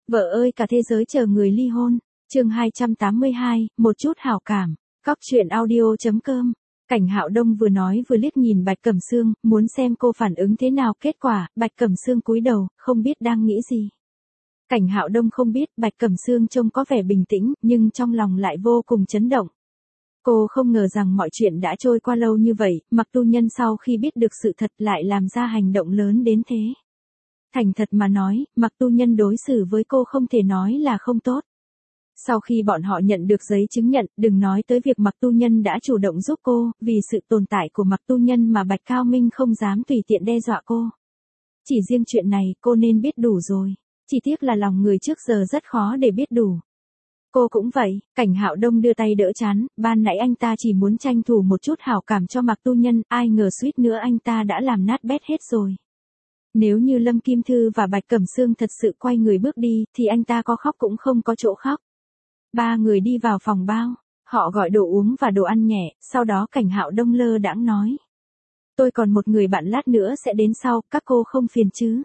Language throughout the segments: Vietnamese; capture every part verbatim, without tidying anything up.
Vợ ơi cả thế giới chờ người ly hôn. Chương hai trăm tám mươi hai, một chút hảo cảm. Cóc truyện audio chấm com. Cảnh Hạo Đông vừa nói vừa liếc nhìn Bạch Cẩm Sương, muốn xem cô phản ứng thế nào. Kết quả, Bạch Cẩm Sương cúi đầu, không biết đang nghĩ gì. Cảnh Hạo Đông không biết, Bạch Cẩm Sương trông có vẻ bình tĩnh, nhưng trong lòng lại vô cùng chấn động. Cô không ngờ rằng mọi chuyện đã trôi qua lâu như vậy, Mặc Tu Nhân sau khi biết được sự thật lại làm ra hành động lớn đến thế. Thành thật mà nói, Mặc Tu Nhân đối xử với cô không thể nói là không tốt. Sau khi bọn họ nhận được giấy chứng nhận, đừng nói tới việc Mặc Tu Nhân đã chủ động giúp cô, vì sự tồn tại của Mặc Tu Nhân mà Bạch Cao Minh không dám tùy tiện đe dọa cô. Chỉ riêng chuyện này cô nên biết đủ rồi, chỉ tiếc là lòng người trước giờ rất khó để biết đủ. Cô cũng vậy. Cảnh Hạo Đông đưa tay đỡ chán, ban nãy anh ta chỉ muốn tranh thủ một chút hảo cảm cho Mặc Tu Nhân, ai ngờ suýt nữa anh ta đã làm nát bét hết rồi. Nếu như Lâm Kim Thư và Bạch Cẩm Sương thật sự quay người bước đi, thì anh ta có khóc cũng không có chỗ khóc. Ba người đi vào phòng bao, họ gọi đồ uống và đồ ăn nhẹ, sau đó Cảnh Hạo Đông lơ đãng nói. Tôi còn một người bạn lát nữa sẽ đến sau, các cô không phiền chứ?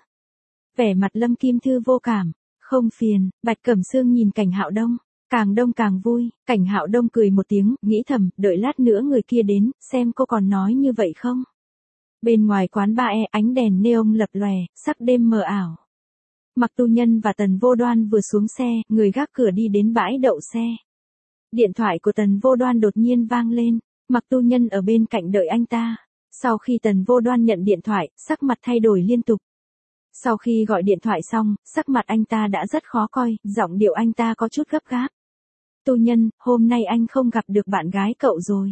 Vẻ mặt Lâm Kim Thư vô cảm. Không phiền. Bạch Cẩm Sương nhìn Cảnh Hạo Đông, càng đông càng vui. Cảnh Hạo Đông cười một tiếng, nghĩ thầm, đợi lát nữa người kia đến, xem cô còn nói như vậy không. Bên ngoài quán bar e, ánh đèn neon lập lòe, sắc đêm mờ ảo. Mặc Tu Nhân và Tần Vô Đoan vừa xuống xe, người gác cửa đi đến bãi đậu xe. Điện thoại của Tần Vô Đoan đột nhiên vang lên, Mặc Tu Nhân ở bên cạnh đợi anh ta. Sau khi Tần Vô Đoan nhận điện thoại, sắc mặt thay đổi liên tục. Sau khi gọi điện thoại xong, sắc mặt anh ta đã rất khó coi, giọng điệu anh ta có chút gấp gáp. Tu Nhân, hôm nay anh không gặp được bạn gái cậu rồi.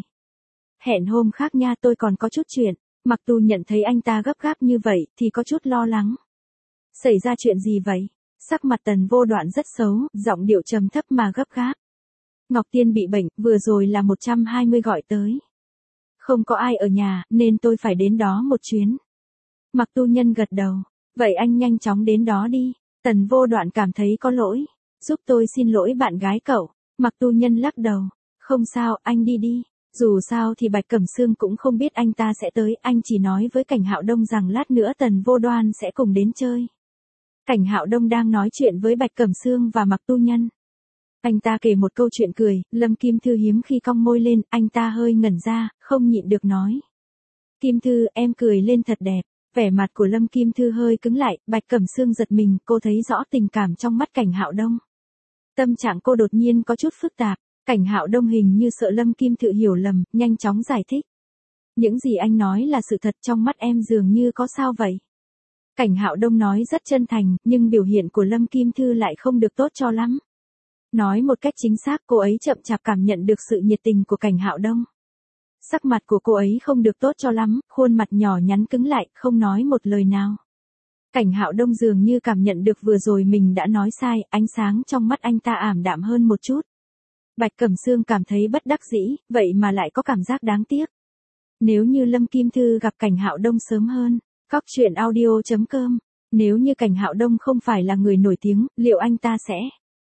Hẹn hôm khác nha, tôi còn có chút chuyện. Mặc Tu nhận thấy anh ta gấp gáp như vậy, thì có chút lo lắng. Xảy ra chuyện gì vậy? Sắc mặt Tần Vô Đoạn rất xấu, giọng điệu trầm thấp mà gấp gáp. Ngọc Tiên bị bệnh, vừa rồi là một trăm hai mươi gọi tới. Không có ai ở nhà, nên tôi phải đến đó một chuyến. Mặc Tu Nhân gật đầu. Vậy anh nhanh chóng đến đó đi. Tần Vô Đoạn cảm thấy có lỗi. Giúp tôi xin lỗi bạn gái cậu. Mặc Tu Nhân lắc đầu. Không sao, anh đi đi. Dù sao thì Bạch Cẩm Sương cũng không biết anh ta sẽ tới, anh chỉ nói với Cảnh Hạo Đông rằng lát nữa Tần Vô Đoan sẽ cùng đến chơi. Cảnh Hạo Đông đang nói chuyện với Bạch Cẩm Sương và Mặc Tu Nhân. Anh ta kể một câu chuyện cười, Lâm Kim Thư hiếm khi cong môi lên, anh ta hơi ngẩn ra, không nhịn được nói. Kim Thư, em cười lên thật đẹp. Vẻ mặt của Lâm Kim Thư hơi cứng lại, Bạch Cẩm Sương giật mình, cô thấy rõ tình cảm trong mắt Cảnh Hạo Đông. Tâm trạng cô đột nhiên có chút phức tạp. Cảnh Hạo Đông hình như sợ Lâm Kim Thư hiểu lầm, nhanh chóng giải thích. Những gì anh nói là sự thật, trong mắt em dường như có sao vậy. Cảnh Hạo Đông nói rất chân thành, nhưng biểu hiện của Lâm Kim Thư lại không được tốt cho lắm. Nói một cách chính xác, cô ấy chậm chạp cảm nhận được sự nhiệt tình của Cảnh Hạo Đông. Sắc mặt của cô ấy không được tốt cho lắm, khuôn mặt nhỏ nhắn cứng lại, không nói một lời nào. Cảnh Hạo Đông dường như cảm nhận được vừa rồi mình đã nói sai, ánh sáng trong mắt anh ta ảm đạm hơn một chút. Bạch Cẩm Sương cảm thấy bất đắc dĩ, vậy mà lại có cảm giác đáng tiếc. Nếu như Lâm Kim Thư gặp Cảnh Hạo Đông sớm hơn. Cóc truyện audio chấm com. Nếu như Cảnh Hạo Đông không phải là người nổi tiếng, liệu anh ta sẽ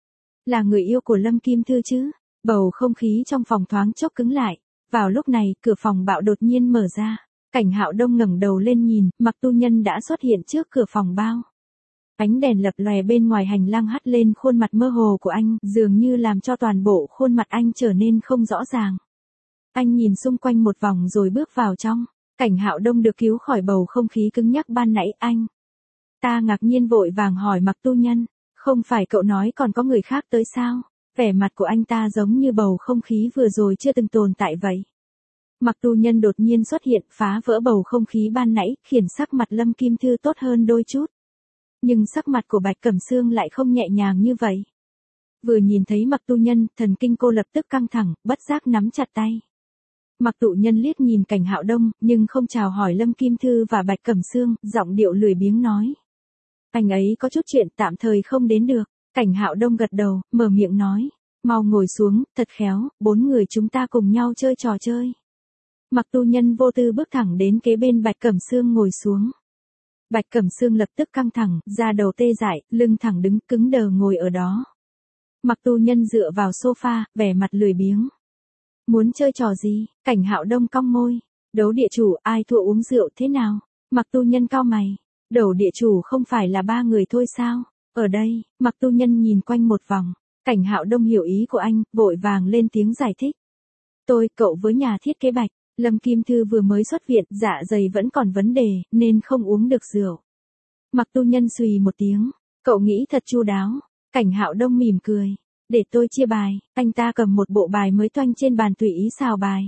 là người yêu của Lâm Kim Thư chứ? Bầu không khí trong phòng thoáng chốc cứng lại. Vào lúc này, cửa phòng bạo đột nhiên mở ra. Cảnh Hạo Đông ngẩng đầu lên nhìn, Mặc Tu Nhân đã xuất hiện trước cửa phòng bao. Ánh đèn lập lòe bên ngoài hành lang hắt lên khuôn mặt mơ hồ của anh, dường như làm cho toàn bộ khuôn mặt anh trở nên không rõ ràng. Anh nhìn xung quanh một vòng rồi bước vào trong. Cảnh Hạo Đông được cứu khỏi bầu không khí cứng nhắc ban nãy. Anh ta ngạc nhiên vội vàng hỏi Mặc Tu Nhân, không phải cậu nói còn có người khác tới sao? Vẻ mặt của anh ta giống như bầu không khí vừa rồi chưa từng tồn tại vậy. Mặc Tu Nhân đột nhiên xuất hiện, phá vỡ bầu không khí ban nãy, khiến sắc mặt Lâm Kim Thư tốt hơn đôi chút. Nhưng sắc mặt của Bạch Cẩm Sương lại không nhẹ nhàng như vậy. Vừa nhìn thấy Mặc Tu Nhân, thần kinh cô lập tức căng thẳng, bất giác nắm chặt tay. Mặc Tu Nhân liếc nhìn Cảnh Hạo Đông, nhưng không chào hỏi Lâm Kim Thư và Bạch Cẩm Sương, giọng điệu lười biếng nói. Anh ấy có chút chuyện tạm thời không đến được. Cảnh Hạo Đông gật đầu, mở miệng nói. Mau ngồi xuống, thật khéo, bốn người chúng ta cùng nhau chơi trò chơi. Mặc Tu Nhân vô tư bước thẳng đến kế bên Bạch Cẩm Sương ngồi xuống. Bạch Cẩm Sương lập tức căng thẳng, da đầu tê dại, lưng thẳng đứng cứng đờ ngồi ở đó. Mặc Tu Nhân dựa vào sofa, vẻ mặt lười biếng. Muốn chơi trò gì? Cảnh Hạo Đông cong môi. Đấu địa chủ, ai thua uống rượu thế nào? Mặc Tu Nhân cau mày. Đấu địa chủ không phải là ba người thôi sao? Ở đây, Mặc Tu Nhân nhìn quanh một vòng, Cảnh Hạo Đông hiểu ý của anh, vội vàng lên tiếng giải thích. Tôi, cậu với nhà thiết kế Bạch, Lâm Kim Thư vừa mới xuất viện, dạ dày vẫn còn vấn đề, nên không uống được rượu. Mặc Tu Nhân xùy một tiếng, cậu nghĩ thật chu đáo. Cảnh Hạo Đông mỉm cười. Để tôi chia bài, anh ta cầm một bộ bài mới toanh trên bàn tùy ý xào bài.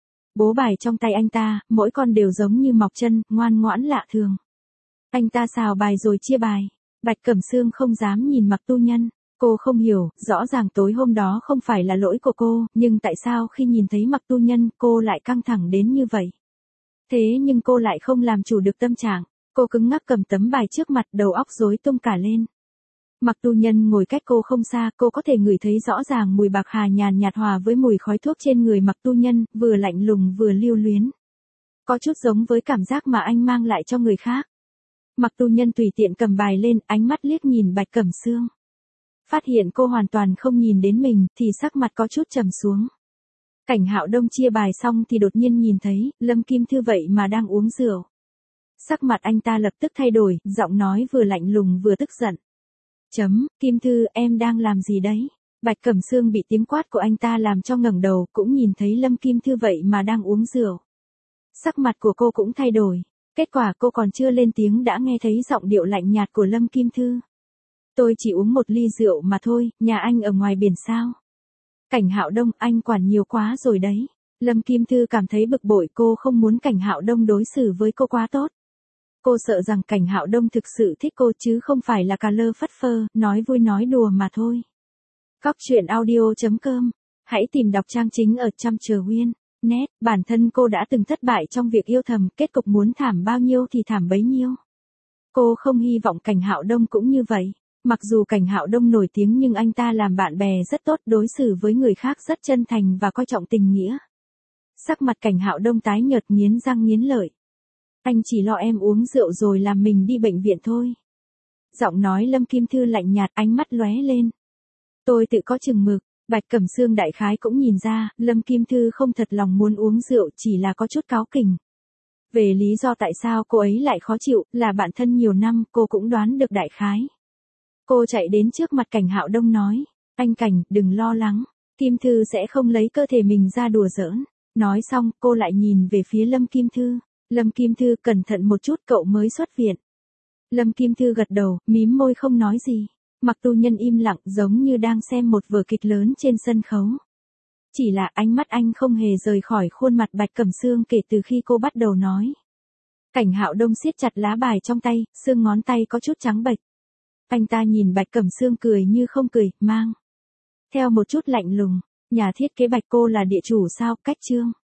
Bố bài trong tay anh ta, mỗi con đều giống như mọc chân, ngoan ngoãn lạ thường. Anh ta xào bài rồi chia bài. Bạch Cẩm Sương không dám nhìn Mặc Tu Nhân. Cô không hiểu, rõ ràng tối hôm đó không phải là lỗi của cô, nhưng tại sao khi nhìn thấy Mặc Tu Nhân cô lại căng thẳng đến như vậy? Thế nhưng cô lại không làm chủ được tâm trạng, cô cứng ngắc cầm tấm bài trước mặt, đầu óc rối tung cả lên. Mặc Tu Nhân ngồi cách cô không xa, cô có thể ngửi thấy rõ ràng mùi bạc hà nhàn nhạt hòa với mùi khói thuốc trên người Mặc Tu Nhân, vừa lạnh lùng vừa lưu luyến. Có chút giống với cảm giác mà anh mang lại cho người khác. Mặc Tu Nhân tùy tiện cầm bài lên, ánh mắt liếc nhìn Bạch Cẩm Sương. Phát hiện cô hoàn toàn không nhìn đến mình, thì sắc mặt có chút trầm xuống. Cảnh Hạo Đông chia bài xong thì đột nhiên nhìn thấy, Lâm Kim Thư vậy mà đang uống rượu. Sắc mặt anh ta lập tức thay đổi, giọng nói vừa lạnh lùng vừa tức giận. Chấm, Kim Thư, em đang làm gì đấy? Bạch Cẩm Sương bị tiếng quát của anh ta làm cho ngẩng đầu, cũng nhìn thấy Lâm Kim Thư vậy mà đang uống rượu. Sắc mặt của cô cũng thay đổi, kết quả cô còn chưa lên tiếng đã nghe thấy giọng điệu lạnh nhạt của Lâm Kim Thư. Tôi chỉ uống một ly rượu mà thôi, nhà anh ở ngoài biển sao? Cảnh Hạo Đông, anh quản nhiều quá rồi đấy. Lâm Kim Thư cảm thấy bực bội, cô không muốn Cảnh Hạo Đông đối xử với cô quá tốt. Cô sợ rằng Cảnh Hạo Đông thực sự thích cô chứ không phải là cà lơ phất phơ, nói vui nói đùa mà thôi. Cóc truyện audio chấm com. Hãy tìm đọc trang chính ở Trăm Chờ Nguyên. Net, bản thân cô đã từng thất bại trong việc yêu thầm, kết cục muốn thảm bao nhiêu thì thảm bấy nhiêu. Cô không hy vọng Cảnh Hạo Đông cũng như vậy. Mặc dù Cảnh Hạo Đông nổi tiếng nhưng anh ta làm bạn bè rất tốt, đối xử với người khác rất chân thành và coi trọng tình nghĩa. Sắc mặt Cảnh Hạo Đông tái nhợt, nghiến răng nghiến lợi. Anh chỉ lo em uống rượu rồi làm mình đi bệnh viện thôi. Giọng nói Lâm Kim Thư lạnh nhạt, ánh mắt lóe lên. Tôi tự có chừng mực. Bạch Cẩm Sương đại khái cũng nhìn ra, Lâm Kim Thư không thật lòng muốn uống rượu, chỉ là có chút cáu kỉnh. Về lý do tại sao cô ấy lại khó chịu, là bạn thân nhiều năm, cô cũng đoán được đại khái. Cô chạy đến trước mặt Cảnh Hạo Đông nói, anh Cảnh, đừng lo lắng, Kim Thư sẽ không lấy cơ thể mình ra đùa giỡn. Nói xong, cô lại nhìn về phía Lâm Kim Thư. Lâm Kim Thư, cẩn thận một chút, cậu mới xuất viện. Lâm Kim Thư gật đầu, mím môi không nói gì. Mặc Tu Nhân im lặng, giống như đang xem một vở kịch lớn trên sân khấu. Chỉ là ánh mắt anh không hề rời khỏi khuôn mặt Bạch Cẩm Sương kể từ khi cô bắt đầu nói. Cảnh Hạo Đông siết chặt lá bài trong tay, xương ngón tay có chút trắng bệch. Anh ta nhìn Bạch Cẩm Sương cười như không cười, mang theo một chút lạnh lùng. Nhà thiết kế Bạch, cô là địa chủ sao? Cách chương.